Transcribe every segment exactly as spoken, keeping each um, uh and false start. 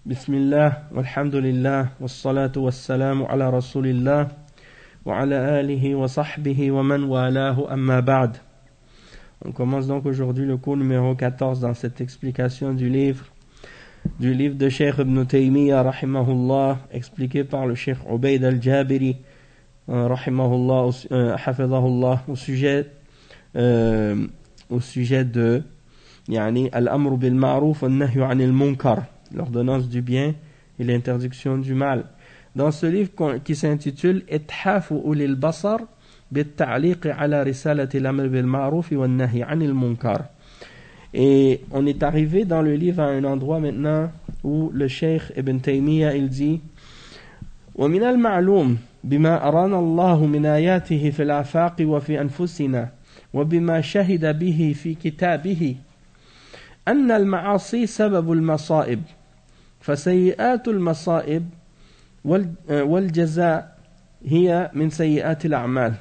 Bismillah, walhamdulillah, wassalatu wassalamu ala rasulillah, wa ala alihi wa sahbihi wa man walahu amma ba'd. On commence donc aujourd'hui le cours numéro quatorze dans cette explication du livre du livre de Cheikh Ibn Taymiyyah rahimahullah, expliqué par le Cheikh Ubayd al-Jabiri euh, rahimahullah, euh, hafidhahullah, au sujet euh, au sujet de yani al-amru bil ma'ruf wa an-nahyu 'anil munkar, l'ordonnance du bien et l'interdiction du mal. Dans ce livre qui s'intitule Ithafu ulil basar bit-ta'liq ala risalati al-amr bil ma'ruf wa an-nahy 'anil munkar. Et on est arrivé dans le livre à un endroit maintenant où le Cheikh Ibn Taymiyyah il dit ومن المعلوم بما أرانا الله من آياته في الآفاق وفي أنفسنا وبما شهد به في كتابه أن المعاصي سبب المصائب فسيئات المصائب والجزاء هي من سيئات الأعمال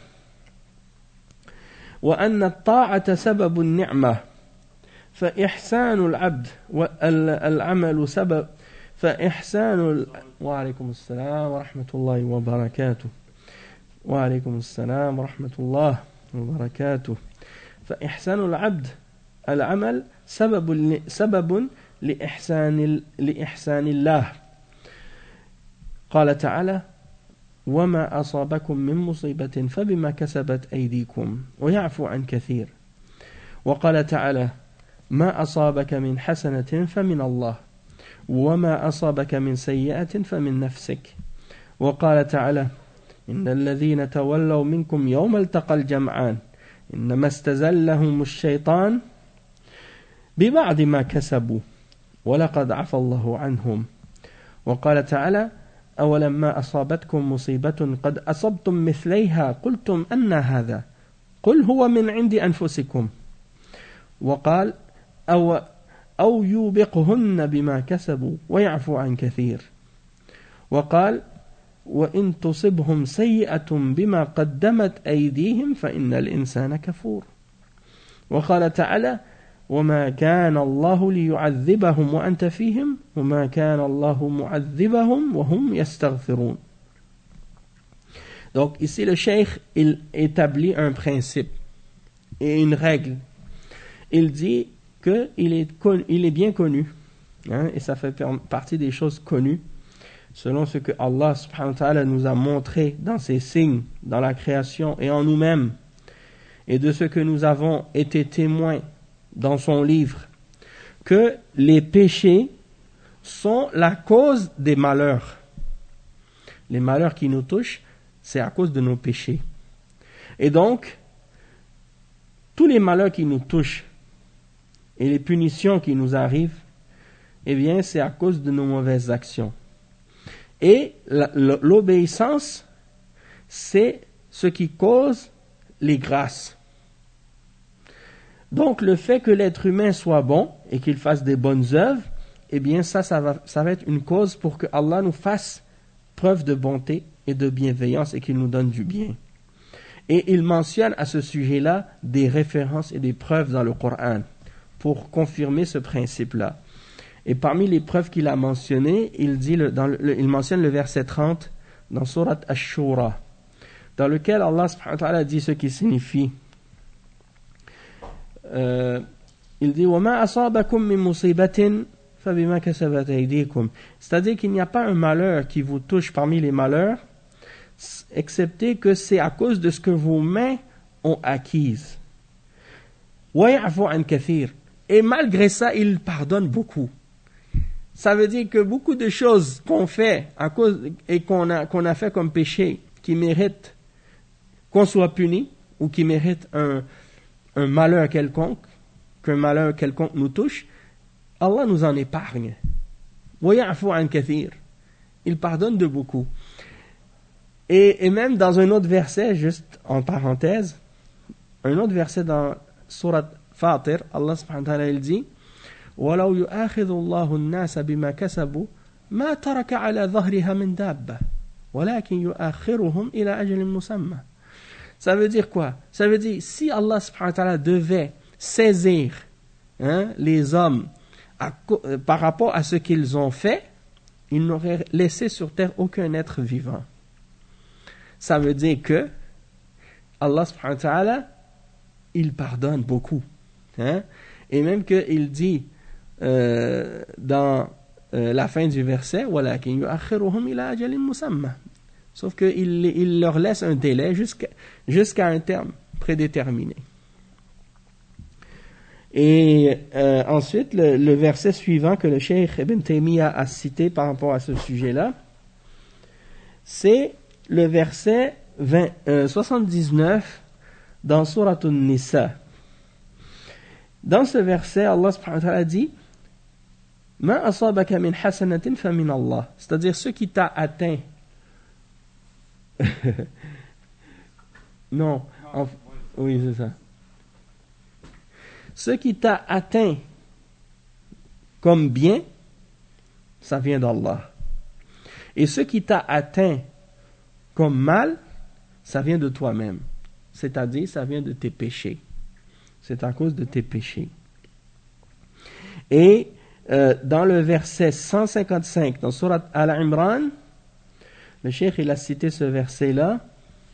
وأن الطاعة سبب النعمة فإحسان العبد والعمل سبب فإحسان ال... وعليكم السلام ورحمة الله وبركاته وعليكم السلام ورحمة الله وبركاته فإحسان العبد العمل سبب سبب لإحسان لإحسان الله. قال تعالى وما أصابكم من مصيبة فبما كسبت أيديكم ويعفو عن كثير. وقال تعالى ما أصابك من حسنة فمن الله وما أصابك من سيئة فمن نفسك. وقال تعالى إن الذين تولوا منكم يوم التقى الجمعان إنما استزلهم الشيطان ببعض ما كسبوا ولقد عفى الله عنهم. وقال تعالى أولما أصابتكم مصيبة قد أصبتم مثليها قلتم أن هذا قل هو من عند أنفسكم. وقال أو, أو يوبقهن بما كسبوا ويعفو عن كثير. وقال وإن تصبهم سيئة بما قدمت أيديهم فإن الإنسان كفور. وقال تعالى وما كان الله ليعذبهم وأنت فيهم وما كان الله معذبهم وهم يستغفرون. Donc ici le cheikh il établit un principe et une règle. Il dit que il est, con, il est bien connu, hein, et ça fait partie des choses connues selon ce que Allah subhanahu wa ta'ala nous a montré dans ses signes, dans la création et en nous-mêmes, et de ce que nous avons été témoins dans son livre, que les péchés sont la cause des malheurs. Les malheurs qui nous touchent, c'est à cause de nos péchés. Et donc, tous les malheurs qui nous touchent et les punitions qui nous arrivent, eh bien, c'est à cause de nos mauvaises actions. Et l'obéissance, c'est ce qui cause les grâces. Donc, le fait que l'être humain soit bon et qu'il fasse des bonnes œuvres, eh bien, ça, ça va, ça va être une cause pour que Allah nous fasse preuve de bonté et de bienveillance et qu'il nous donne du bien. Et il mentionne à ce sujet-là des références et des preuves dans le Coran pour confirmer ce principe-là. Et parmi les preuves qu'il a mentionnées, il, dit le, dans le, il mentionne le verset trente dans Surat Ash-Shura, dans lequel Allah subhanahu wa ta'ala dit ce qui signifie Euh, il dit وَمَا أَصَابَكُم مِّن مُّصِيبَةٍ فَبِمَا كَسَبَتْ أَيْدِيكُم. C'est-à-dire qu'il n'y a pas un malheur qui vous touche parmi les malheurs, excepté que c'est à cause de ce que vos mains ont acquise. وَيَعْفُو عَنْ كَثِيرٍ. Et malgré ça, il pardonne beaucoup. Ça veut dire que beaucoup de choses qu'on fait à cause, et qu'on a, qu'on a fait comme péché, qui méritent qu'on soit puni, ou qui méritent un un malheur quelconque, qu'un malheur quelconque nous touche, Allah nous en épargne. وَيَعْفُو عَنْ كَثِيرٍ. Il pardonne de beaucoup. Et, et même dans un autre verset, juste en parenthèse, un autre verset dans Surat Fatir, Allah subhanahu wa ta'ala il dit وَلَوْ يُؤَاخِذُ اللَّهُ النَّاسَ بِمَا كَسَبُوا مَا تَرَكَ عَلَى ظَهْرِهَا مِنْ دَابَّةٍ وَلَكِنْ يُؤَخِّرُهُمْ إِلَى أَجَلٍ مُّسَمًّى. Ça veut dire quoi? Ça veut dire, si Allah subhanahu wa ta'ala devait saisir hein, les hommes à, par rapport à ce qu'ils ont fait, il n'aurait laissé sur terre aucun être vivant. Ça veut dire que Allah subhanahu wa ta'ala, il pardonne beaucoup. Hein? Et même qu'il dit euh, dans euh, la fin du verset, وَلَكِنْ يُؤَخِّرُهُمْ إِلَىٰ أَجَلٍ مُسَمًّى. Sauf qu'il il leur laisse un délai jusqu'à, jusqu'à un terme prédéterminé. Et euh, ensuite, le, le verset suivant que le Cheikh Ibn Taymiyyah a cité par rapport à ce sujet-là, c'est le verset vingt, euh, soixante-dix-neuf dans Surat An-Nisa. Dans ce verset, Allah subhanahu wa ta'ala dit Ma asabaka min hasanatin fa min Allah. C'est-à-dire ce qui t'a atteint. non, en, oui, c'est ça. Ce qui t'a atteint comme bien, ça vient d'Allah. Et ce qui t'a atteint comme mal, ça vient de toi-même. C'est-à-dire, ça vient de tes péchés. C'est à cause de tes péchés. Et euh, dans le verset cent cinquante-cinq, dans Surat Al-Imran, le cheikh il a cité ce verset-là,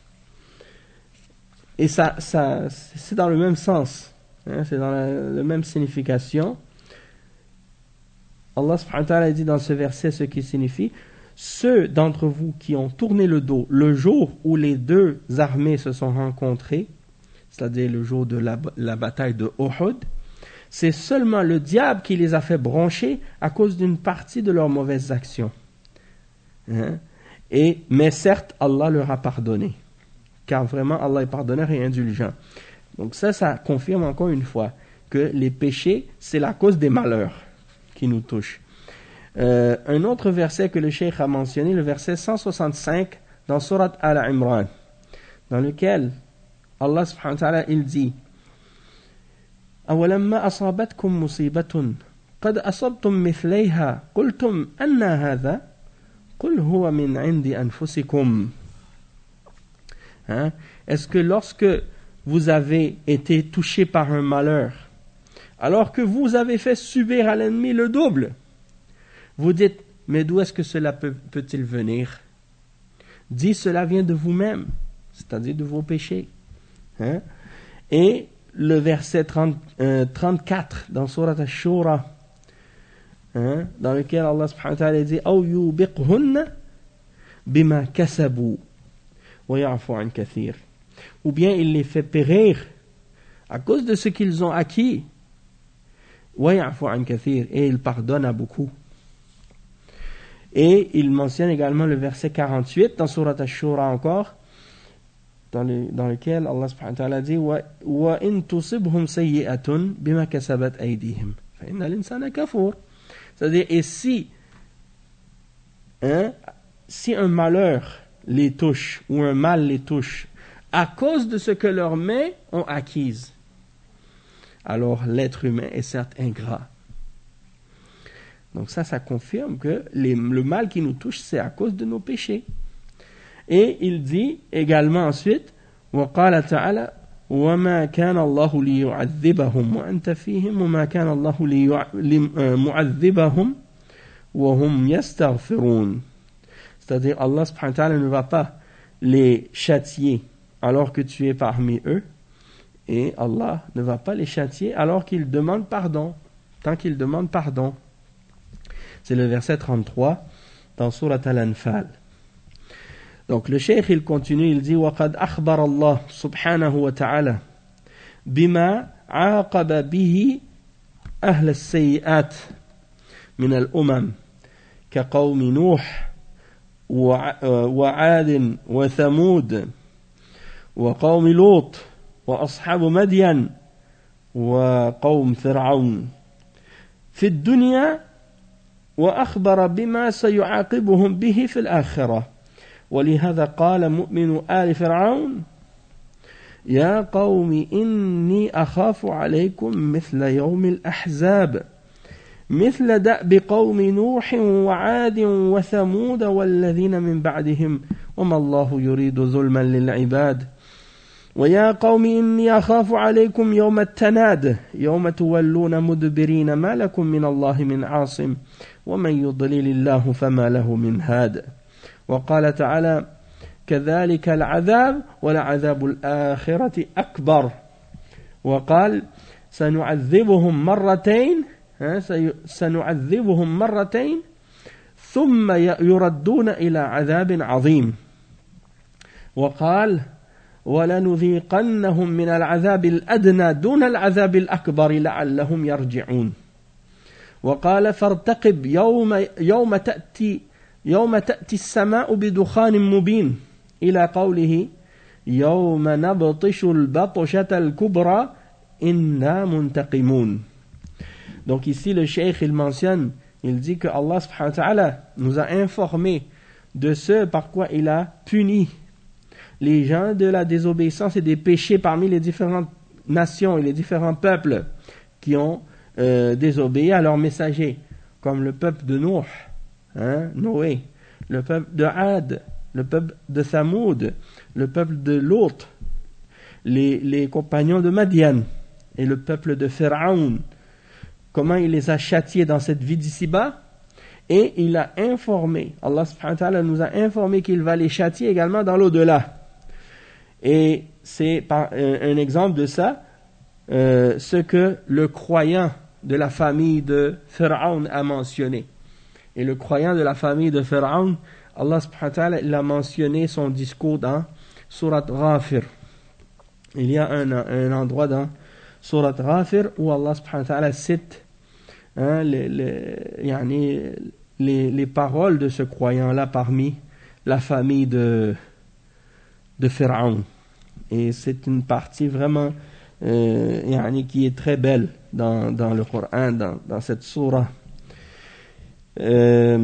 et ça, ça, c'est dans le même sens. Hein, c'est dans la, la même signification. Allah subhanahu wa ta'ala dit dans ce verset ce qui signifie ceux d'entre vous qui ont tourné le dos le jour où les deux armées se sont rencontrées, c'est-à-dire le jour de la, la bataille de Uhud, c'est seulement le diable qui les a fait broncher à cause d'une partie de leurs mauvaises actions. Hein? Et, mais certes, Allah leur a pardonné, car vraiment Allah est pardonneur et indulgent. Donc ça, ça confirme encore une fois que les péchés, c'est la cause des malheurs qui nous touchent. Euh, un autre verset que le cheikh a mentionné, le verset cent soixante-cinq dans Surat Al-Imran, dans lequel Allah subhanahu wa ta'ala, il dit أَوَلَمَّا أَصَابَتْكُمْ مُصِيبَةٌ قَدْ أَصَبْتُمْ مِثْلَيْهَا قُلْتُمْ أَنَّ هَذَا قُلْ هُوَ مِنْ عِنْدِ أَنفُسِكُمْ. Hein? Est-ce que lorsque vous avez été touché par un malheur, alors que vous avez fait subir à l'ennemi le double, vous dites, mais d'où est-ce que cela peut, peut-il venir? Dis, cela vient de vous-même, c'est-à-dire de vos péchés. Hein? Et le verset trente, euh, trente-quatre dans Surat Ash-Shura, hein, dans lequel Allah subhanahu wa ta'ala dit أَوْ يُوبِقْهُنَّ بِمَا كَسَبُوا وَيَعْفُوا عَنْ كَثِيرٍ. Ou bien il les fait périr à cause de ce qu'ils ont acquis, وَيَعْفُوا عَنْ كَثِيرٍ, et il pardonne à beaucoup. Et il mentionne également le verset quarante-huit dans Surat Ash-Shura encore, dans, le, dans lequel Allah subhanahu wa ta'ala dit وَإِن تُصِبْهُمْ سَيِّئَةٌ بِمَا كَسَبَتْ أَيْدِيهِمْ فَإِنَّ الْإِنسَانَ كَفُورٌ. C'est-à-dire, et si, hein, si un malheur les touche, ou un mal les touche, à cause de ce que leurs mains ont acquise, alors l'être humain est certes ingrat. Donc ça, ça confirme que les, le mal qui nous touche, c'est à cause de nos péchés. Et il dit également ensuite, وَقَالَ تَعَالَى وَمَا كَانَ اللَّهُ لِيُعَذِّبَهُمْ وَأَنْتَ فِيهِمْ وَمَا كَانَ اللَّهُ لِمُعَذِّبَهُمْ وَهُمْ يَسْتَغْفِرُونَ. C'est-à-dire, Allah subhanahu wa ta'ala ne va pas les châtier alors que tu es parmi eux, et Allah ne va pas les châtier alors qu'ils demandent pardon, tant qu'ils demandent pardon. C'est le verset trente-trois dans Surat Al-Anfal. Donc le cheikh il continue, il dit وَقَدْ أَخْبَرَ اللَّهُ سُبْحَانَهُ وَتَعَالَى بِمَا عَاقَبَ بِهِ أَهْلَ السَّيِّئَاتِ مِنَ الْأُمَمِ كَقَوْمِ نوح وعاد وثمود وقوم لوط وأصحاب مدين وقوم فرعون في الدنيا وأخبر بما سيعاقبهم به في الآخرة. ولهذا قال مؤمن آل فرعون يا قوم إني أخاف عليكم مثل يوم الأحزاب مثل دأب قوم نوح وعاد وثمود والذين من بعدهم وما الله يريد ظلما للعباد ويا قوم إني أخاف عليكم يوم التناد يوم تولون مدبرين ما لكم من الله من عاصم ومن يضلل الله فما له من هاد وقال تعالى كذلك العذاب ولعذاب الآخرة أكبر وقال سنعذبهم مرتين سنعذبهم مرتين ثم يردون إلى عذاب عظيم وقال ولنذيقنهم من العذاب الأدنى دون العذاب الأكبر لعلهم يرجعون وقال فارتقب يوم يوم تأتي يوم تأتي السماء بدخان مبين إلى قوله يوم نبطش البطشة الكبرى إنا منتقمون. Donc ici le cheikh il mentionne, il dit que Allah subhanahu wa ta'ala nous a informé de ce par quoi il a puni les gens de la désobéissance et des péchés parmi les différentes nations et les différents peuples qui ont euh, désobéi à leurs messagers, comme le peuple de Nuh, hein, Noé, le peuple de Ad, le peuple de Thamoud, le peuple de Lot, les, les compagnons de Madian et le peuple de Pharaon. Comment il les a châtiés dans cette vie d'ici-bas, et il a informé, Allah subhanahu wa ta'ala nous a informé qu'il va les châtier également dans l'au-delà. Et c'est par, un, un exemple de ça, euh, ce que le croyant de la famille de Pharaon a mentionné. Et le croyant de la famille de Pharaon, Allah subhanahu wa ta'ala, il a mentionné son discours dans Surat Ghafir. Il y a un, un endroit dans Surat Ghafir où Allah subhanahu wa ta'ala cite hein, les, les, yani, les, les paroles de ce croyant-là parmi la famille de, de Pharaon. Et c'est une partie vraiment euh, yani, qui est très belle dans, dans le Coran, dans, dans cette surah. Euh,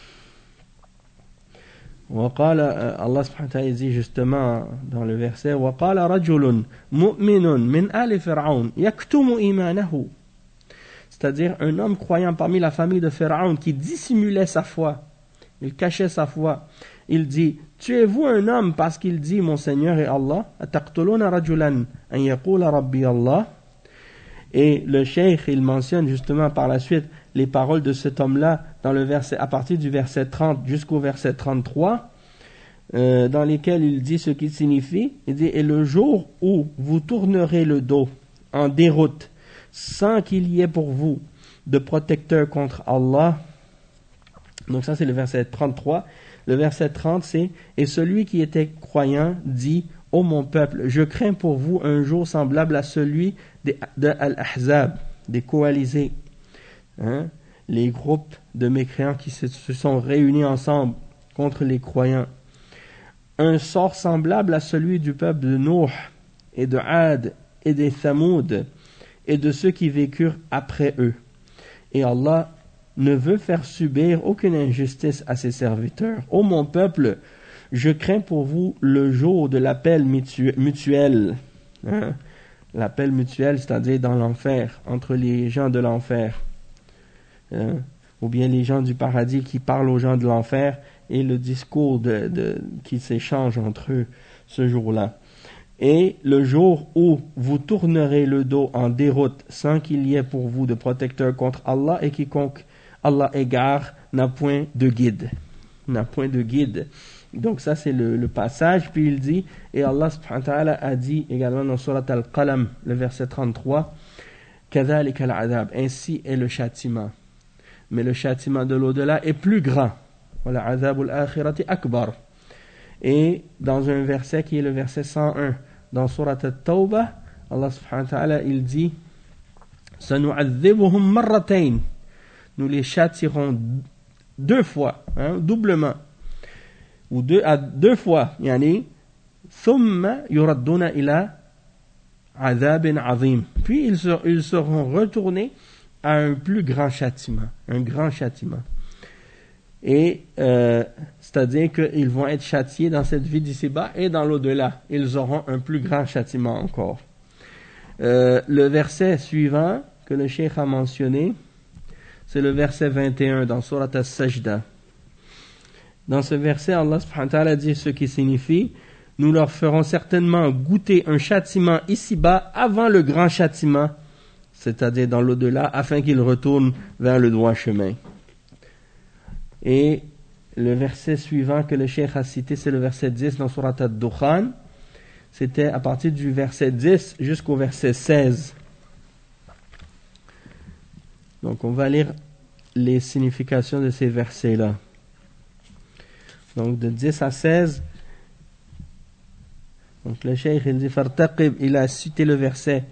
وقال Allah subhanahu wa ta'ala dit justement dans le verset وقال رجل مؤمن من آل فرعون يكتم إيمانه, c'est-à-dire un homme croyant parmi la famille de Pharaon qui dissimulait sa foi, il cachait sa foi, il dit tuez-vous un homme parce qu'il dit mon Seigneur est Allah, أتقتلون رجلا أن يقول ربي الله. Et le cheikh il mentionne justement par la suite les paroles de cet homme-là dans le verset, à partir du verset trente jusqu'au verset trente-trois, euh, dans lesquels il dit ce qui signifie, il dit et le jour où vous tournerez le dos en déroute sans qu'il y ait pour vous de protecteur contre Allah. Donc ça c'est le verset trente-trois. Le verset trente c'est et celui qui était croyant dit ô mon peuple, je crains pour vous un jour semblable à celui de, de Al-Ahzab, des coalisés, hein, les groupes de mécréants qui se, se sont réunis ensemble contre les croyants. Un sort semblable à celui du peuple de Nuh et de Ad et des Thamoud et de ceux qui vécurent après eux. Et Allah ne veut faire subir aucune injustice à ses serviteurs. Ô mon peuple, je crains pour vous le jour de l'appel mutuel. Hein? L'appel mutuel, c'est-à-dire dans l'enfer, entre les gens de l'enfer. Hein? Ou bien les gens du paradis qui parlent aux gens de l'enfer et le discours de, de, qui s'échange entre eux ce jour-là. Et le jour où vous tournerez le dos en déroute sans qu'il y ait pour vous de protecteur contre Allah et quiconque Allah égare n'a point de guide. N'a point de guide. Donc ça c'est le, le passage, puis il dit, et Allah subhanahu wa ta'ala a dit également dans Surat Al-Qalam, le verset trente-trois, كَذَلِكَ الْعَذَابِ, ainsi est le châtiment. Mais le châtiment de l'au-delà est plus grand. وَلَعَذَابُ الْآخِرَةِ أَكْبَرُ. Et dans un verset qui est le verset cent un, dans Surat At-Tawbah, Allah subhanahu wa ta'ala il dit, سَنُعَذِّبُهُمْ مَرَّتَيْنِ, nous les châtirons deux fois, hein, doublement. ou deux à deux fois yani thumma yuradduna ila adhabin azim, puis ils, ser, ils seront retournés à un plus grand châtiment, un grand châtiment. Et euh, c'est-à-dire qu'ils vont être châtiés dans cette vie d'ici-bas et dans l'au-delà, ils auront un plus grand châtiment encore. Euh, le verset suivant que le cheikh a mentionné, c'est le verset vingt et un dans Surat As-Sajda. Dans ce verset, Allah subhanahu wa ta'ala dit ce qui signifie « Nous leur ferons certainement goûter un châtiment ici-bas avant le grand châtiment, c'est-à-dire dans l'au-delà, afin qu'ils retournent vers le droit chemin. » Et le verset suivant que le cheikh a cité, c'est le verset dix dans Surat Ad-Dukhan. C'était à partir du verset dix jusqu'au verset seize. Donc on va lire les significations de ces versets-là. Donc de dix à seize. Donc le cheikh il dit Fartaqib, il a cité le verset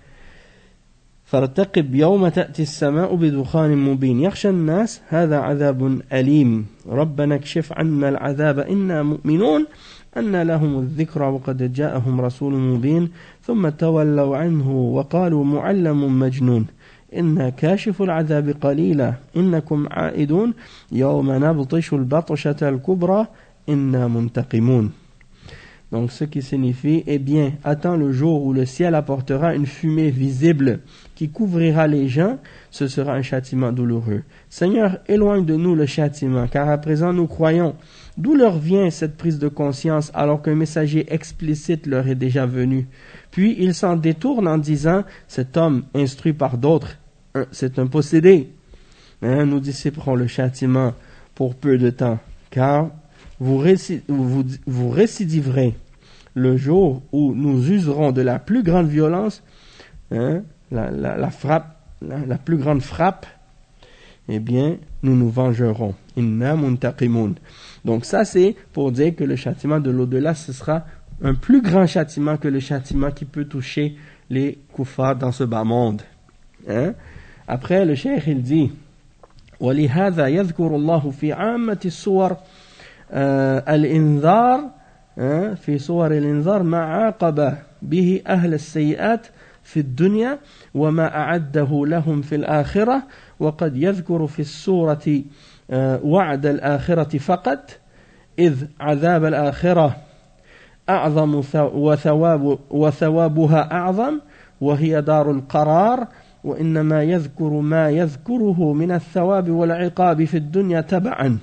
فارتقب يوم تأتي السماء بدخان مبين يخشى الناس هذا عذاب أليم ربنا اكشف عنا العذاب إنا مؤمنون أن لهم الذكرى وقد جاءهم رسول مبين ثم تولوا عنه وقالوا معلم مجنون إنا كاشف العذاب قليلا إنكم عائدون يوم نبطش البطشة الكبرى إنا منتقمون. Donc ce qui signifie, eh bien, attends le jour où le ciel apportera une fumée visible qui couvrira les gens, ce sera un châtiment douloureux. Seigneur, éloigne de nous le châtiment, car à présent nous croyons. D'où leur vient cette prise de conscience alors qu'un messager explicite leur est déjà venu? Puis ils s'en détournent en disant, cet homme instruit par d'autres, c'est un possédé. Hein, nous dissiperons le châtiment pour peu de temps, car Vous, récid- vous, vous récidiverez le jour où nous userons de la plus grande violence, hein, la, la, la frappe, la, la plus grande frappe, eh bien, nous nous vengerons. Inna muntaqimun. Donc ça, c'est pour dire que le châtiment de l'au-delà, ce sera un plus grand châtiment que le châtiment qui peut toucher les kuffars dans ce bas monde. Hein? Après, le cheikh, il dit, وَلِهَذَا يَذْكُرُ اللَّهُ فِي عَامَّةِ السُّوَرِ آه الإنذار آه في صور الإنذار ما عاقب به أهل السيئات في الدنيا وما أعده لهم في الآخرة وقد يذكر في السورة آه وعد الآخرة فقط إذ عذاب الآخرة أعظم وثواب وثوابها أعظم وهي دار القرار وإنما يذكر ما يذكره من الثواب والعقاب في الدنيا تبعا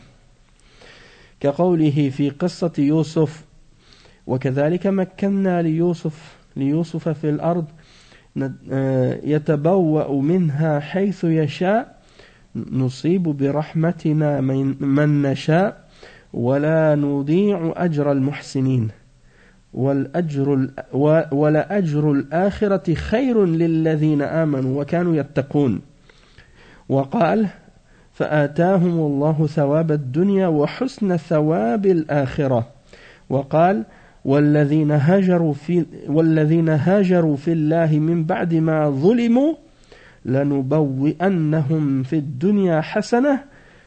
كقوله في قصة يوسف وكذلك مكنا ليوسف ليوسف في الأرض يتبوأ منها حيث يشاء نصيب برحمتنا من نشاء ولا نضيع أجر المحسنين والأجر ولا أجر الآخرة خير للذين آمنوا وكانوا يتقون. وقال فآتاهم الله ثواب الدنيا وحسن ثواب الآخرة. وقال والذين هاجروا في والذين هاجروا في الله من بعد ما ظلموا لنبوئنهم في الدنيا حسنة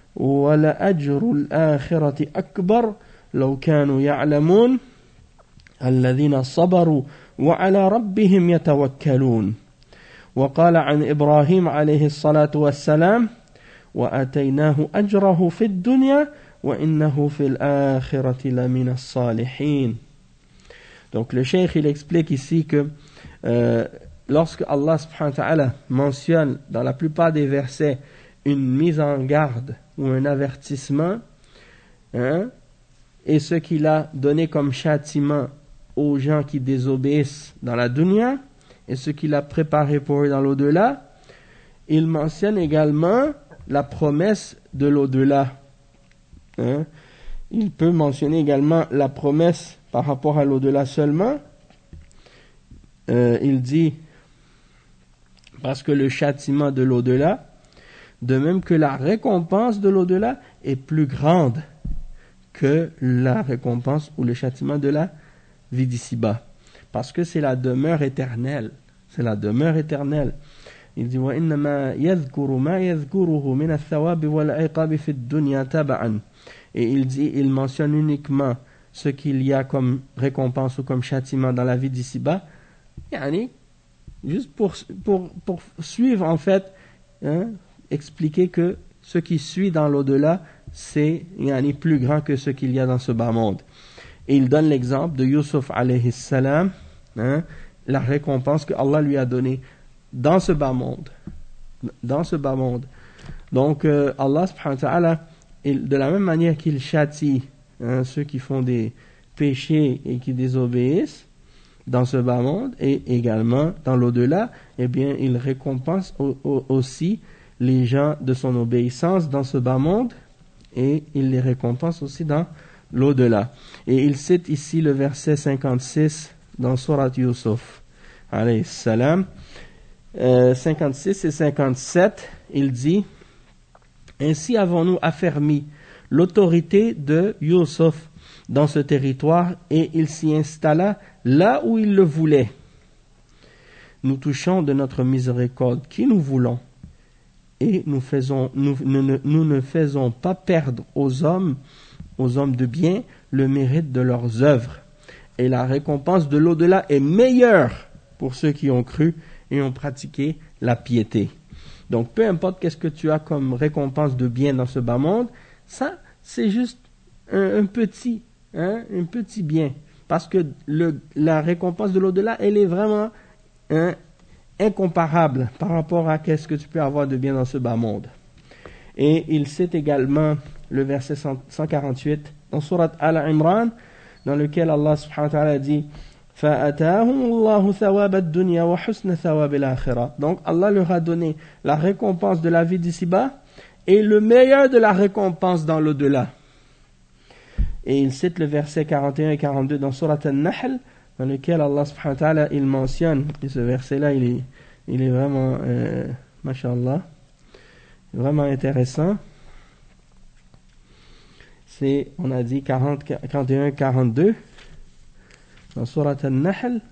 ولأجر الآخرة أكبر لو كانوا يعلمون الذين صبروا وعلى ربهم يتوكلون. وقال عن إبراهيم عليه الصلاة والسلام وآتيناه أجره في الدنيا وإنه في الآخرة لمن الصالحين. Donc le cheikh il explique ici que euh, lorsque Allah subhanahu wa ta'ala mentionne dans la plupart des versets une mise en garde ou un avertissement, hein, et ce qu'il a donné comme châtiment aux gens qui désobéissent dans la dunya et ce qu'il a préparé pour eux dans l'au-delà, il mentionne également la promesse de l'au-delà. Hein? Il peut mentionner également la promesse par rapport à l'au-delà seulement. Euh, il dit, parce que le châtiment de l'au-delà, de même que la récompense de l'au-delà est plus grande que la récompense ou le châtiment de la vie d'ici-bas. Parce que c'est la demeure éternelle. C'est la demeure éternelle. Il dit وَإِنَّمَا يَذْكُرُ مَا يَذْكُرُهُ مِنَ الثَّوَابِ وَالْعِقَابِ فِي الدُّنْيَا تَبَعًا. Et il dit, il mentionne uniquement ce qu'il y a comme récompense ou comme châtiment dans la vie d'ici-bas, yani, juste pour, pour, pour suivre en fait, hein, expliquer que ce qui suit dans l'au-delà, c'est yani, plus grand que ce qu'il y a dans ce bas monde. Et il donne l'exemple de Yusuf alayhi salam, hein, la récompense que Allah lui a donnée dans ce bas monde. Dans ce bas monde. Donc euh, Allah subhanahu wa ta'ala, de la même manière qu'il châtie hein, ceux qui font des péchés et qui désobéissent dans ce bas monde et également dans l'au-delà, eh bien il récompense au, au, aussi les gens de son obéissance dans ce bas monde et il les récompense aussi dans l'au-delà. Et il cite ici le verset cinquante-six dans Surat Yusuf, alayhi salam. Euh, cinquante-six et cinquante-sept, il dit: ainsi avons-nous affermi l'autorité de Yusuf dans ce territoire, et il s'y installa là où il le voulait. Nous touchons de notre miséricorde qui nous voulons, et nous, faisons, nous, nous, nous ne faisons pas perdre aux hommes, aux hommes de bien, le mérite de leurs œuvres. Et la récompense de l'au-delà est meilleure pour ceux qui ont cru et ont pratiqué la piété. Donc, peu importe qu'est-ce que tu as comme récompense de bien dans ce bas monde, ça, c'est juste un, un petit, hein, un petit bien. Parce que le, la récompense de l'au-delà, elle est vraiment hein, incomparable par rapport à qu'est-ce que tu peux avoir de bien dans ce bas monde. Et il cite également le verset cent quarante-huit dans Surat Al-Imran, dans lequel Allah subhanahu wa ta'ala dit: donc Allah leur a donné la récompense de la vie d'ici-bas et le meilleur de la récompense dans l'au-delà. Et il cite le verset quarante et un et quarante-deux dans Surat An-Nahl, dans lequel Allah subhanahu wa ta'ala il mentionne, et ce verset-là il est, il est vraiment euh, mashallah, vraiment intéressant. C'est, on a dit quarante, quarante et un, quarante-deux dans Surat An-Nahl,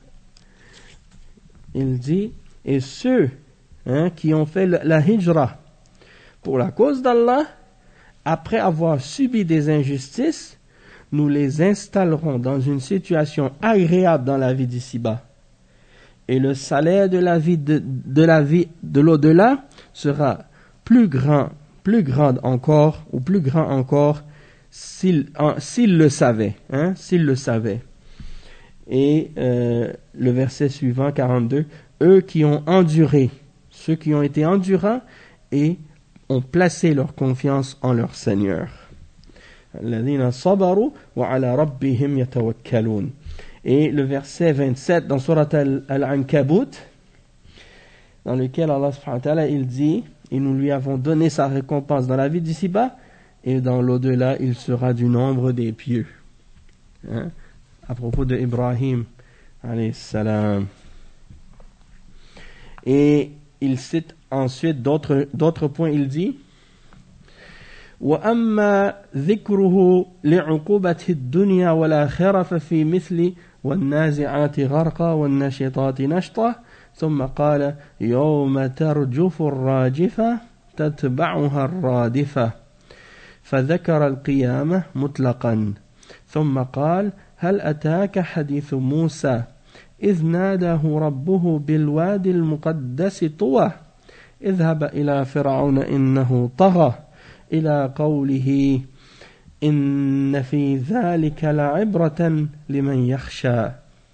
il dit: et ceux hein, qui ont fait la hijra pour la cause d'Allah, après avoir subi des injustices, nous les installerons dans une situation agréable dans la vie d'ici-bas. Et le salaire de la vie de, de la vie de l'au-delà sera plus grand, plus grand encore, ou plus grand encore, s'ils, en, s'ils le savaient, hein, s'ils le savaient. Et euh, le verset suivant, quarante-deux, eux qui ont enduré, ceux qui ont été endurants et ont placé leur confiance en leur Seigneur. الذين صبروا وعلى ربهم يتوكلون. Et le verset vingt-sept dans Surat Al-Ankabut, dans lequel Allah subhanahu wa ta'ala il dit: et nous lui avons donné sa récompense dans la vie d'ici-bas, et dans l'au-delà il sera du nombre des pieux. Hein? À propos de Ibrahim alayhi salam. Et il cite ensuite d'autres, d'autres points. Il dit: وأما ذكره لعقوبة الدنيا والآخرة ففي مثل والنازعات غرقا والناشطات نشطا ثم قال يوم ترجف الراجفة تتبعها الرادفة فذكر القيامة مطلقا ثم قال هل أتاك حديث موسى إذ ناداه ربه بالوادي المقدس طوى اذهب إلى فرعون إنه طغى إلى قوله إن في ذلك لعبرة لمن يخشى.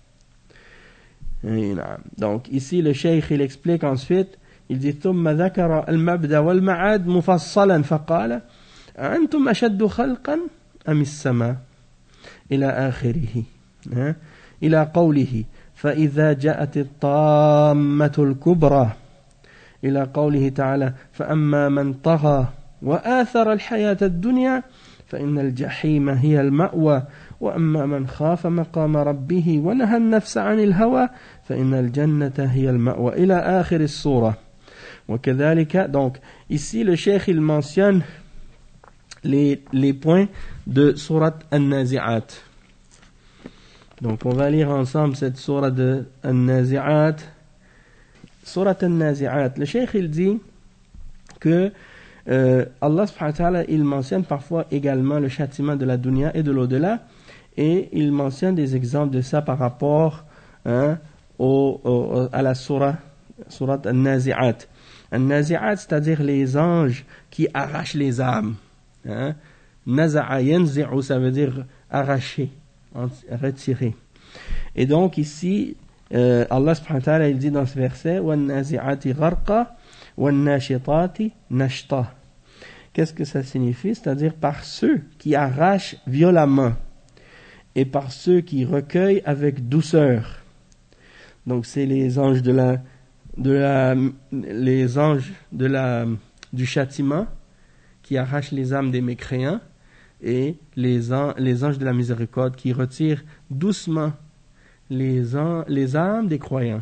Donc ici le cheikh il explique ensuite, il dit ثم ذكر المبدأ والمعاد مفصلا فقال أنتم أشد خلقا أم السماء إلى آخره إلى قوله فإذا جاءت الطامة الكبرى إلى قوله تعالى فأما من طغى وآثر الحياة الدنيا فإن الجحيم هي المأوى وأما من خاف مقام ربه ونهى النفس عن الهوى فإن الجنة هي المأوى إلى آخر السورة. وكذلك donc ici le cheikh il mentionne les, les points de Surat An-Nazi'at. Donc on va lire ensemble cette Surat de An-Nazi'at. Surat An-Nazi'at, le cheikh il dit que Euh, Allah subhanahu wa ta'ala il mentionne parfois également le châtiment de la dunya et de l'au-delà, et il mentionne des exemples de ça par rapport hein, au, au, à la surah surat An-Nazi'at. An-Nazi'at, c'est-à-dire les anges qui arrachent les âmes. Hein. Naza'a yanzi'u, ça veut dire arracher, retirer. Et donc ici euh, Allah subhanahu wa ta'ala il dit dans ce verset وَالنَّازِعَاتِ غَرْقًا وَالنَّاشِطَاتِ نَشْطًا. Qu'est-ce que ça signifie? C'est-à-dire par ceux qui arrachent violemment et par ceux qui recueillent avec douceur. Donc c'est les anges de la, de la, les anges de la, du châtiment qui arrache les âmes des mécréants et les, an- les anges de la miséricorde qui retirent doucement les, an- les âmes des croyants.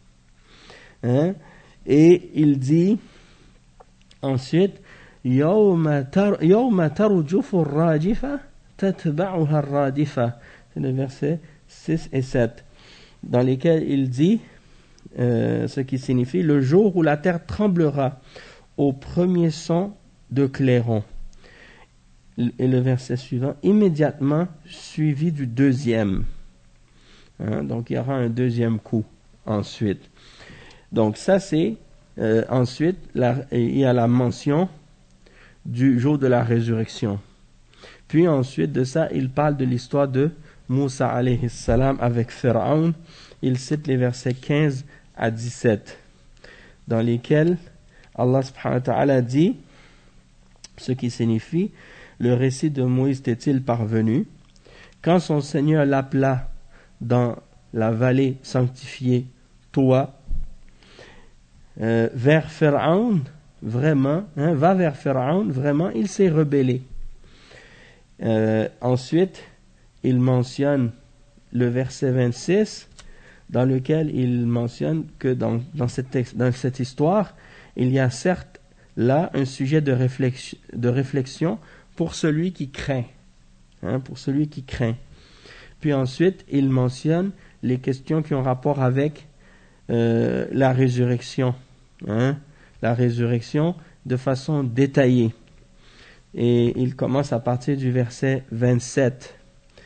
Hein? Et il dit ensuite يوم تر يوم ترجف الراجفة تتبعها الرادفة. C'est le verset six et sept dans lesquels il dit euh, ce qui signifie le jour où la terre tremblera au premier son de clairon. Et le verset suivant, immédiatement suivi du deuxième. Hein, donc il y aura un deuxième coup ensuite. Donc ça c'est euh, ensuite la, il y a la mention du jour de la résurrection. Puis ensuite de ça, il parle de l'histoire de Moussa alayhi salam avec Pharaon. Il cite les versets quinze à dix-sept dans lesquels Allah subhanahu wa ta'ala dit ce qui signifie le récit de Moïse était-il parvenu quand son Seigneur l'appela dans la vallée sanctifiée Toua euh, vers Pharaon vraiment, hein, va vers Pharaon vraiment il s'est rebellé. Euh, ensuite il mentionne le verset vingt-six dans lequel il mentionne que dans, dans, cette, texte, dans cette histoire il y a certes là un sujet de réflexion, de réflexion pour celui qui craint, hein, pour celui qui craint. Puis ensuite, il mentionne les questions qui ont rapport avec euh, la résurrection, hein, la résurrection de façon détaillée. Et il commence à partir du verset vingt-sept.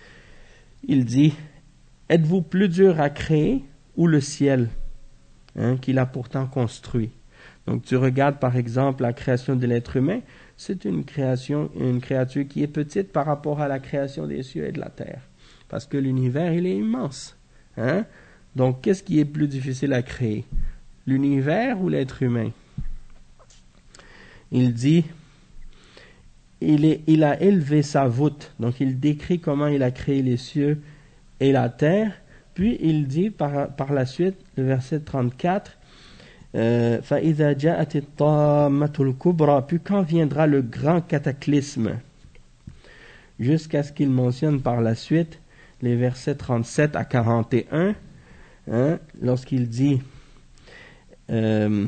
Il dit, êtes-vous plus dur à créer ou le ciel, hein, qu'il a pourtant construit? Donc tu regardes par exemple la création de l'être humain, c'est une création, une créature qui est petite par rapport à la création des cieux et de la terre. Parce que l'univers, il est immense. Hein? Donc qu'est-ce qui est plus difficile à créer? L'univers ou l'être humain? Il dit, il, est, il a élevé sa voûte. Donc il décrit comment il a créé les cieux et la terre. Puis il dit par, par la suite, le verset trente-quatre, Euh, فَإِذَا جَاءَتِ الطَّامَّةُ الْكُبْرَى, puis quand viendra le grand cataclysme, jusqu'à ce qu'il mentionne par la suite les versets trente-sept à quarante et un, hein, lorsqu'il dit euh,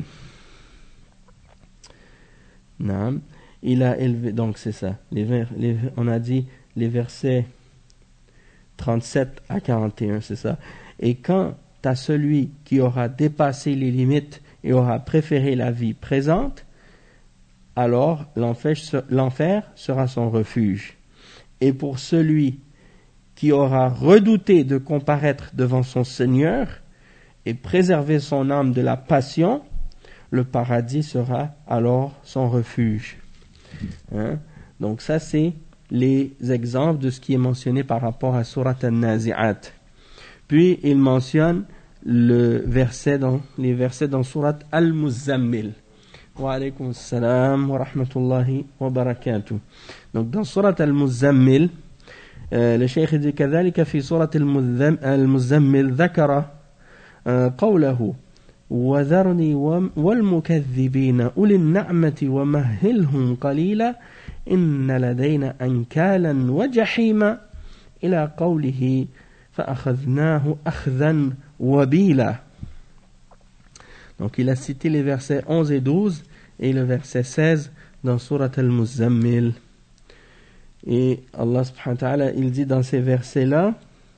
non, il a élevé, donc c'est ça, les, les, on a dit les versets trente-sept à quarante et un, c'est ça. Et quand à celui qui aura dépassé les limites et aura préféré la vie présente, alors l'enfer, l'enfer sera son refuge. Et pour celui qui aura redouté de comparaître devant son Seigneur et préserver son âme de la passion, le paradis sera alors son refuge. Hein? Donc ça c'est les exemples de ce qui est mentionné par rapport à Surat An-Nazi'at. Puis il mentionne le verset dans, les versets dans Surat Al-Muzzammil. Wa alaykum assalam wa rahmatullahi wa barakatuh. Donc dans Surat Al-Muzzammil, euh, le Cheikh dit كذلك في سورة المزمل ذكر قوله وذرني والمكذبين أولي النعمة ومهلهم قليلا إن لدينا أنكالا وجحيما إلى قوله فأخذناه أخذا وبيلا. Donc il a cité les versets onze et douze et le verset seize dans Surat Al-Muzzammil. Et Allah subhanahu wa ta'ala, il dit dans ces versets-là,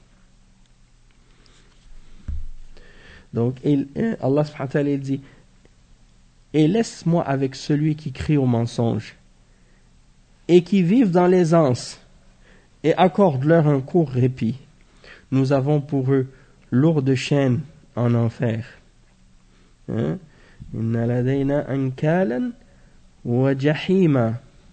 donc il, Allah subhanahu wa ta'ala il dit, et laisse-moi avec celui qui crie au mensonge et qui vivent dans l'aisance et accorde-leur un court répit. Nous avons pour eux lourde chaîne en enfer. Inna ladayna ankalan wa jahima.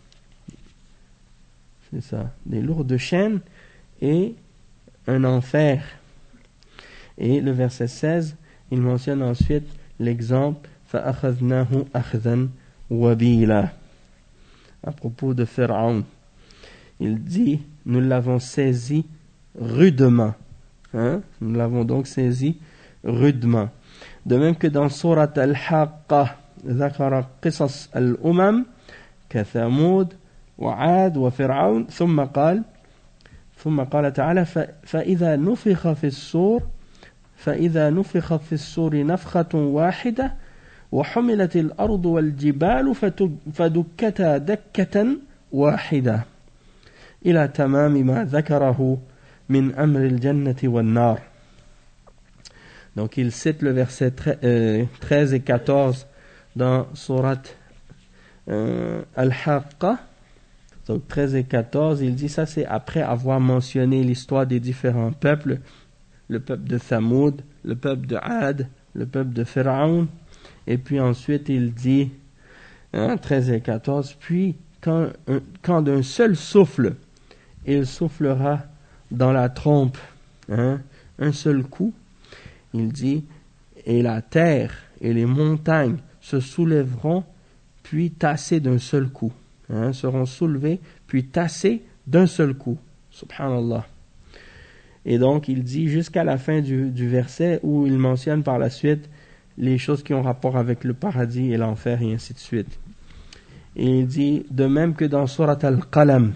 C'est ça, des lourdes chaînes et un enfer. Et le verset seize, il mentionne ensuite l'exemple فَأَخَذْنَاهُ أَخْذًا وَبِيلًا à propos de Pharaon. Il dit, nous l'avons saisi rudement. Hein? Nous l'avons donc saisi rudement. De même que dans Surat Al-Haqqa, ذكر قصص الأمم كثمود وعاد وفرعون ثم قال ثم قال تعالى فإذا نفخ في الصور فإذا نفخ في الصور نفخة واحدة وحملت الأرض والجبال فدكتا دكة واحدة إلى تمام ما ذكره من أمر الجنة والنار. Donc il cite le verset treize et quatorze dans Surat euh, Al-Haqqa. Donc treize et quatorze, il dit ça, c'est après avoir mentionné l'histoire des différents peuples, le peuple de Thamoud, le peuple de Ad, le peuple de Pharaon, et puis ensuite il dit, hein, treize et quatorze, puis quand, quand d'un seul souffle, il soufflera dans la trompe, hein, un seul coup, il dit, et la terre et les montagnes se soulèveront, puis tassées d'un seul coup. Hein, seront soulevés puis tassés d'un seul coup. Subhanallah. Et donc il dit jusqu'à la fin du, du verset où il mentionne par la suite les choses qui ont rapport avec le paradis et l'enfer et ainsi de suite. Et il dit de même que dans Surat Al-Qalam,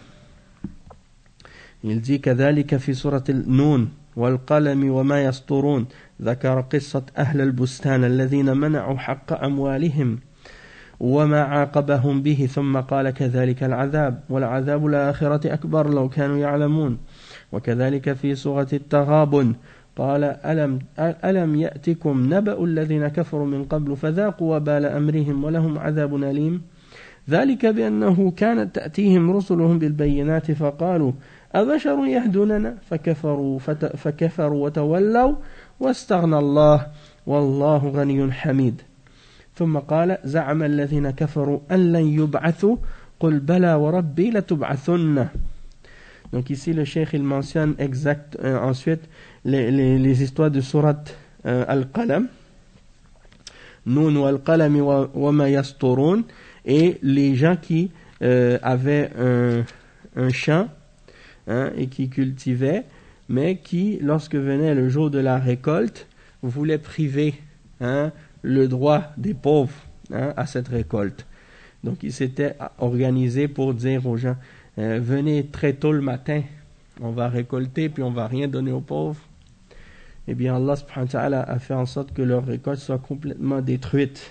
il dit كذلك في سورة النون والقلم وما يسطرون ذكر قصة أهل البستان الذين منعوا حق أموالهم وما عاقبهم به ثم قال كذلك العذاب والعذاب الآخرة أكبر لو كانوا يعلمون وكذلك في سورة التغابن قال ألم, ألم يأتكم نبأ الذين كفروا من قبل فذاقوا وبال أمرهم ولهم عذاب أليم ذلك بأنه كانت تأتيهم رسلهم بالبينات فقالوا أبشر يهدوننا فكفروا, فكفروا وتولوا واستغنى الله والله غني حميد ثم قال زعم الذين كفروا أن لن يبعثوا قل بلى وربي لتبعثن. Donc ici le cheikh il mentionne exact euh, ensuite les, les, les histoires de surat euh, Al-Qalam, Nun wal-Qalami wa ma yasturun, et les gens qui euh, avaient un, un champ, hein, et qui cultivaient, mais qui lorsque venait le jour de la récolte voulaient priver, hein, le droit des pauvres, hein, à cette récolte. Donc il s'était organisé pour dire aux gens euh, venez très tôt le matin, on va récolter puis on va rien donner aux pauvres. Eh bien Allah subhanahu wa ta'ala a fait en sorte que leur récolte soit complètement détruite.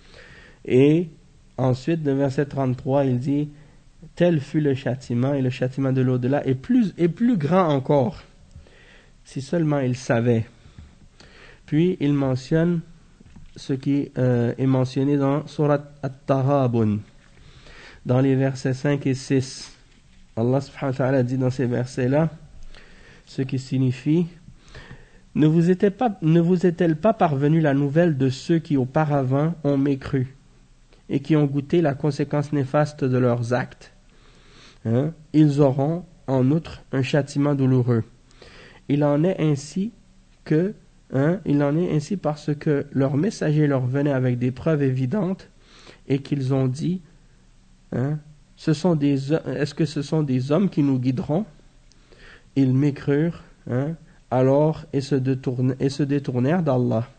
Et ensuite le verset trente-trois il dit tel fut le châtiment, et le châtiment de l'au-delà est plus, est plus grand encore si seulement ils savaient. Puis il mentionne ce qui euh, est mentionné dans Surat At-Taghabun, dans les versets cinq et six. Allah subhanahu wa ta'ala dit dans ces versets-là, ce qui signifie ne vous, était pas, ne vous est-elle pas parvenue la nouvelle de ceux qui auparavant ont mécru et qui ont goûté la conséquence néfaste de leurs actes, hein? Ils auront en outre un châtiment douloureux. Il en est ainsi que Hein, il en est ainsi parce que leurs messagers leur venaient avec des preuves évidentes et qu'ils ont dit, hein, ce sont des, est-ce que ce sont des hommes qui nous guideront? Ils mécrurent, hein, alors et se, et se détournèrent d'Allah,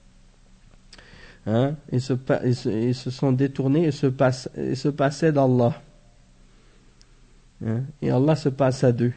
hein, et, se, et, se, et se sont détournés et se, passe, et se passaient d'Allah, hein, et Allah se passa d'eux.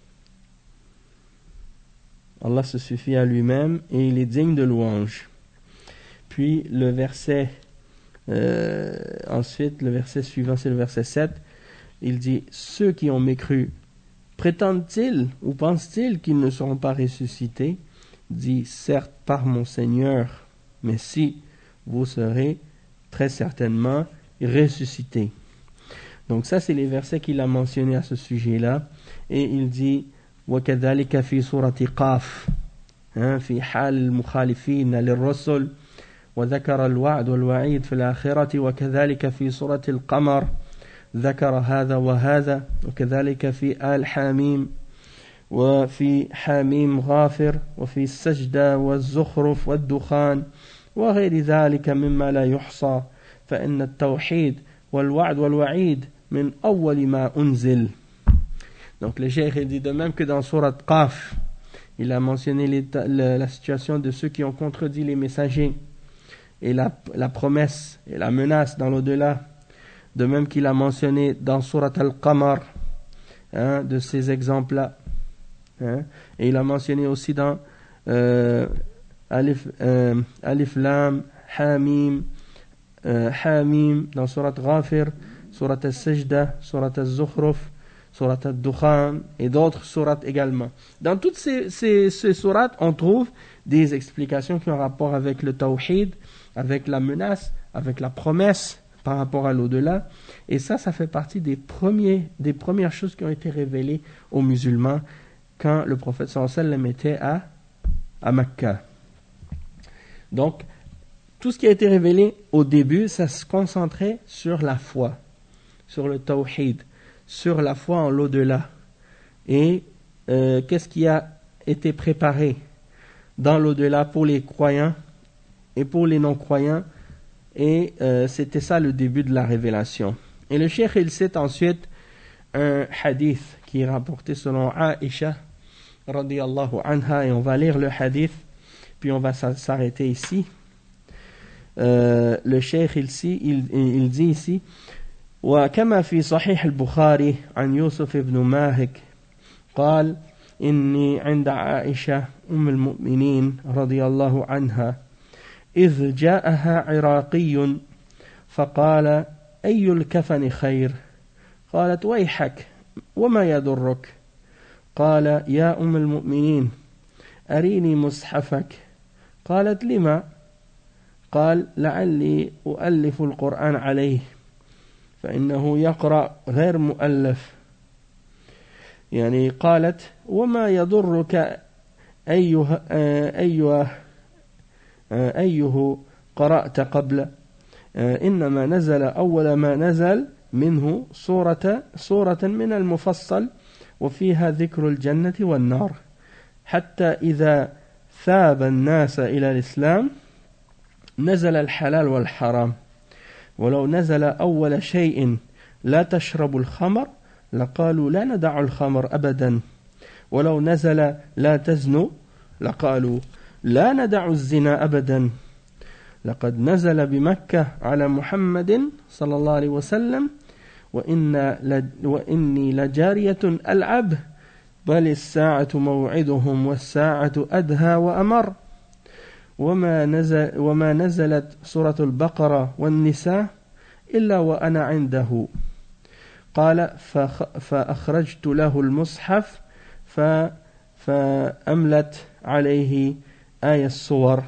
Allah se suffit à lui-même et il est digne de louange. Puis le verset, euh, ensuite le verset suivant, c'est le verset sept, il dit ceux qui ont mécru, prétendent-ils ou pensent-ils qu'ils ne seront pas ressuscités? Dit certes par mon Seigneur, mais si vous serez très certainement ressuscités. Donc ça c'est les versets qu'il a mentionnés à ce sujet-là, et il dit وكذلك في سورة قاف في حال المخالفين للرسل وذكر الوعد والوعيد في الآخرة وكذلك في سورة القمر ذكر هذا وهذا وكذلك في آل حاميم وفي حاميم غافر وفي السجدة والزخرف والدخان وغير ذلك مما لا يحصى فإن التوحيد والوعد والوعيد من أول ما أنزل. Donc le cheikh dit de même que dans Surat Qaf, il a mentionné l'état, la, la situation de ceux qui ont contredit les messagers et la, la promesse et la menace dans l'au-delà. de même qu'il a mentionné dans Surat Al-Qamar, hein, de ces exemples-là. Hein, et il a mentionné aussi dans euh, Alif, euh, Alif Lam, Hamim, euh, Hamim, dans Surat Ghafir, Surat Al-Sajda, Surat Al-Zukhruf, Surat Al-Dukhan et d'autres sourates également. Dans toutes ces, ces, ces sourates, on trouve des explications qui ont rapport avec le tawhid, avec la menace, avec la promesse par rapport à l'au-delà. Et ça, ça fait partie des, premiers, des premières choses qui ont été révélées aux musulmans quand le prophète sallallahu alayhi wa sallam était à, à Mecca. Donc, tout ce qui a été révélé au début, ça se concentrait sur la foi, sur le tawhid, sur la foi en l'au-delà. Et euh, qu'est-ce qui a été préparé dans l'au-delà pour les croyants et pour les non-croyants. Et euh, c'était ça le début de la révélation. Et le cheikh, il cite ensuite un hadith qui est rapporté selon Aïcha radiyallahu anha, et on va lire le hadith puis on va s'arrêter ici. Euh, le cheikh il, il, il dit ici: وكما في صحيح البخاري عن يوسف بن ماهك قال إني عند عائشة أم المؤمنين رضي الله عنها إذ جاءها عراقي فقال أي الكفن خير؟ قالت ويحك وما يضرك؟ قال يا أم المؤمنين أريني مصحفك. قالت لما؟ قال لعلي أؤلف القرآن عليه فإنه يقرأ غير مؤلف. يعني قالت وما يضرك أيه, أيه, أيه قرأت قبل؟ إنما نزل أول ما نزل منه صورة, صورة من المفصل وفيها ذكر الجنة والنار حتى إذا ثاب الناس إلى الإسلام نزل الحلال والحرام ولو نزل أول شيء لا تشرب الخمر لقالوا لا ندع الخمر أبدا ولو نزل لا تزنوا لقالوا لا ندع الزنا أبدا لقد نزل بمكة على محمد صلى الله عليه وسلم وإن وإني لجارية ألعب بل الساعة موعدهم والساعة أدهى وأمر وما نزل وما نزلت سورة البقرة والنساء إلا وأنا عنده. قال فأخرجت له المصحف فأملت عليه آية الصور.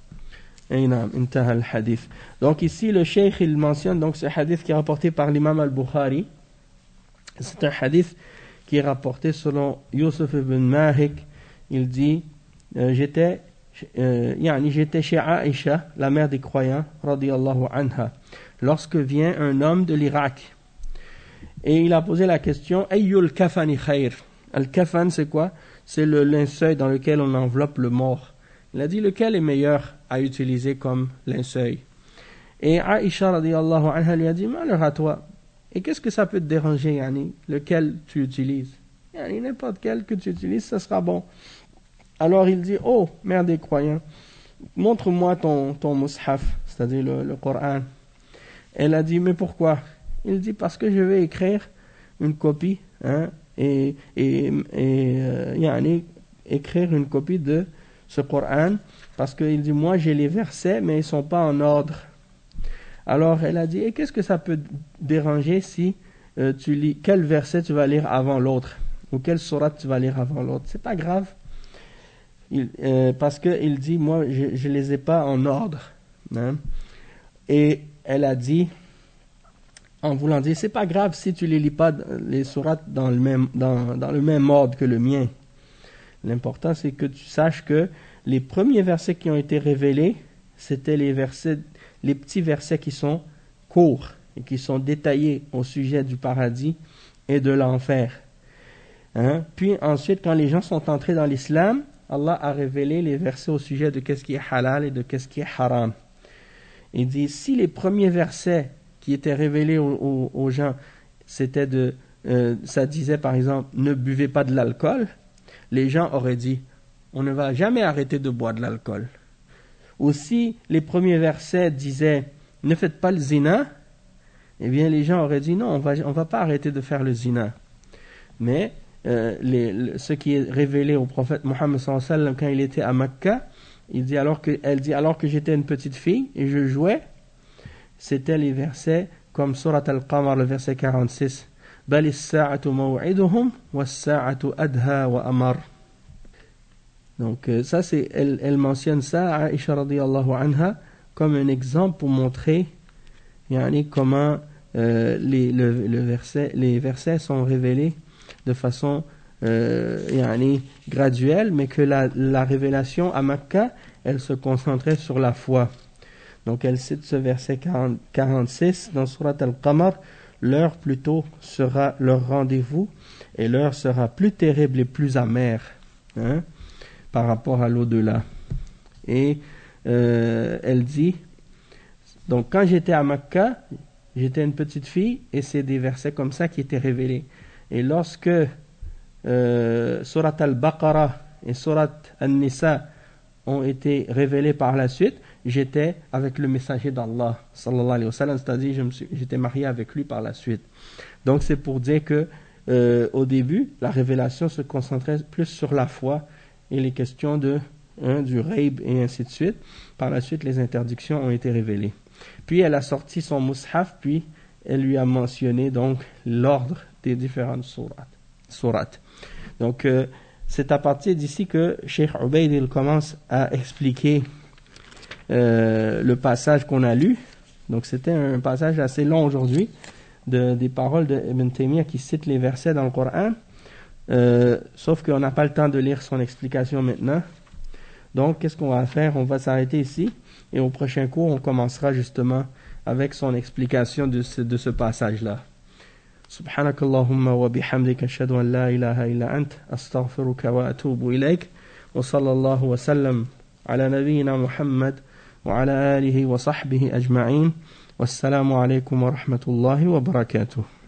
Donc ici le cheikh il mentionne donc ce hadith qui est rapporté par l'imam al-Bukhari. C'est un hadith qui est rapporté selon Yusuf ibn Mahik. Il dit euh, j'étais euh, yani, j'étais chez Aïcha, la mère des croyants radiyallahu anha, lorsque vient un homme de l'Irak et il a posé la question ayyul kafani khair. Al-kafan c'est quoi? C'est le linceul dans lequel on enveloppe le mort. Il a dit lequel est meilleur à utiliser comme linceul. Et Aïcha radiyallahu anha lui a dit malheur à toi. Et qu'est-ce que ça peut te déranger, yani, lequel tu utilises? Yani, n'importe quel que tu utilises, ça sera bon. Alors il dit oh mère des croyants, montre-moi ton, ton mushaf, c'est-à-dire le, le Coran. Elle a dit mais pourquoi? Il dit parce que je vais écrire une copie, hein, et, et, et euh, yani, écrire une copie de ce Coran, parce qu'il dit moi j'ai les versets mais ils ne sont pas en ordre. Alors elle a dit et qu'est-ce que ça peut déranger si euh, tu lis quel verset tu vas lire avant l'autre ou quelle sourate tu vas lire avant l'autre? C'est pas grave. Il, euh, parce qu'il dit moi je ne les ai pas en ordre, hein? Et elle a dit en voulant dire c'est pas grave si tu les lis pas les sourates dans le même, dans, dans le même ordre que le mien. L'important c'est que tu saches que les premiers versets qui ont été révélés c'était les versets, les petits versets qui sont courts et qui sont détaillés au sujet du paradis et de l'enfer, hein? Puis ensuite quand les gens sont entrés dans l'islam, Allah a révélé les versets au sujet de qu'est-ce qui est halal et de qu'est-ce qui est haram. Il dit si les premiers versets qui étaient révélés aux, aux, aux gens c'était de euh, ça disait par exemple ne buvez pas de l'alcool, les gens auraient dit on ne va jamais arrêter de boire de l'alcool. Ou si les premiers versets disaient ne faites pas le zina, eh bien les gens auraient dit non, on va, on va pas arrêter de faire le zina. Mais euh, les, le, ce qui est révélé au prophète Mohammed sallallahu alayhi wa sallam quand il était à Mecca, il dit alors que, elle dit alors que j'étais une petite fille et je jouais, c'était les versets comme Surat Al-Qamar, le verset quarante-six. بل الساعة موعدهم والساعة أدهى وأمر. Donc euh, ça c'est, elle, elle mentionne ça à Aisha radiyallahu anha comme un exemple pour montrer yani, comment euh, les, le, le verset, les versets sont révélés de façon euh, yani, graduelle, mais que la, la révélation à Mecca, elle se concentrait sur la foi. Donc elle cite ce verset quarante, quarante-six dans Surat Al-Qamar. L'heure plutôt sera leur rendez-vous et l'heure sera plus terrible et plus amère hein, par rapport à l'au-delà. Et euh, elle dit, donc quand j'étais à Mecca, j'étais une petite fille et c'est des versets comme ça qui étaient révélés. Et lorsque euh, Surat Al-Baqarah et Surat An-Nisa ont été révélés par la suite, j'étais avec le messager d'Allah sallallahu alayhi wa sallam, c'est-à-dire je me suis, j'étais marié avec lui par la suite. Donc c'est pour dire que euh, au début la révélation se concentrait plus sur la foi et les questions de hein, du raib et ainsi de suite. Par la suite les interdictions ont été révélées. Puis elle a sorti son mushaf, puis elle lui a mentionné donc l'ordre des différentes sourates. sourates. Donc euh, c'est à partir d'ici que Cheikh Ubayd il commence à expliquer euh, le passage qu'on a lu. Donc c'était un passage assez long aujourd'hui de, des paroles de Ibn Taymiyyah qui cite les versets dans le Coran. Euh, sauf qu'on n'a pas le temps de lire son explication maintenant. Donc qu'est-ce qu'on va faire? On va s'arrêter ici et au prochain cours on commencera justement avec son explication de ce, de ce passage-là. سبحانك اللهم وبحمدك أشهد أن لا إله إلا أنت أستغفرك وأتوب إليك وصلى الله وسلم على نبينا محمد وعلى آله وصحبه أجمعين والسلام عليكم ورحمة الله وبركاته.